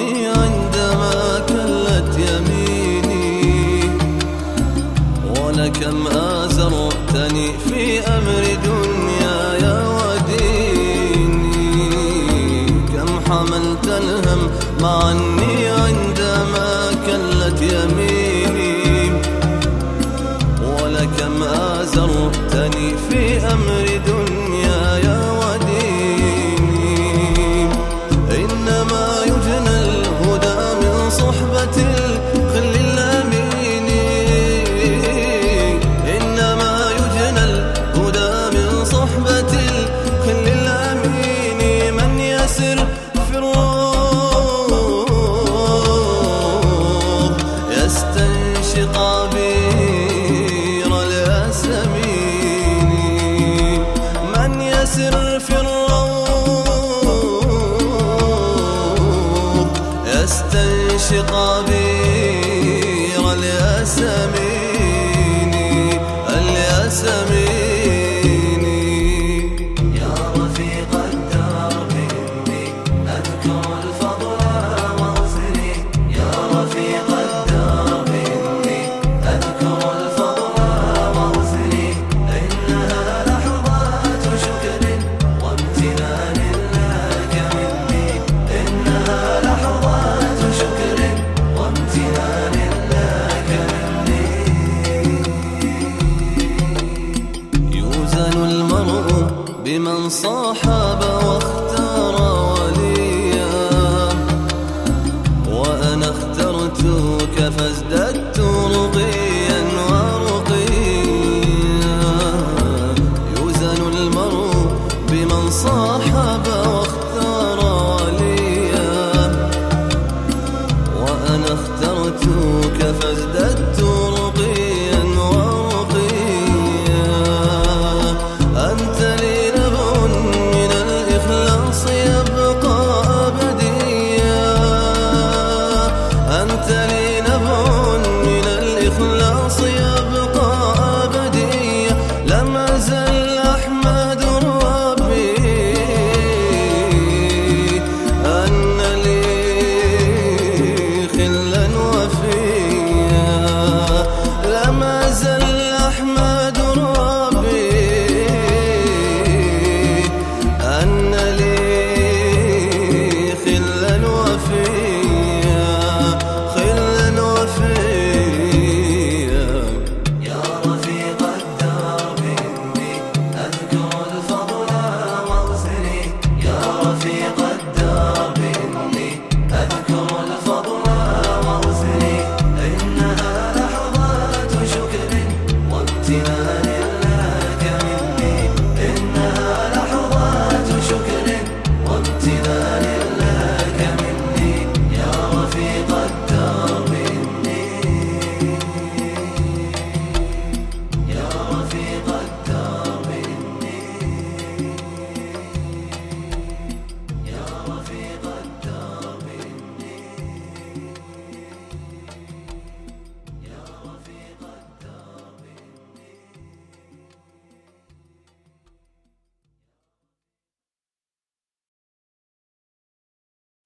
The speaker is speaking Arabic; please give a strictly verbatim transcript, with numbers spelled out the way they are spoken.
عني عندما كلت يميني، ولكم آزرتني في أمر دنياي وديني. كم حملت الهم عني عندما كلت يميني، ولكم آزرتني في أمر دنياي وديني. إنما يجنى الهدى من صحبة الخل الأمين، إنما يجنى الهدى من صحبة الخل الأمين. من يسر في الروح يستنشق عبير الياسمين، من يسر في الروح يستنشق عبير الياسمين الياسمين. يا رفيق الدرب إني أذكر الفضل واغفري، يا رفيق الدرب إني أذكر الفضل واغفري. إنها لحظات شكر وامتنان لك مني، إنها لحظات شكر وامتنان لك مني. يوزن المرء بمن صاحب واختار وليا، وأنا اخترتك فازددت رقيا ورقيا. يوزن المرء بمن صاحب واختار وليا، وأنا اخترتك فازددت رقيا ورقيا. أنت لي نبع من الإخلاص يبقى أبديا، أنت لي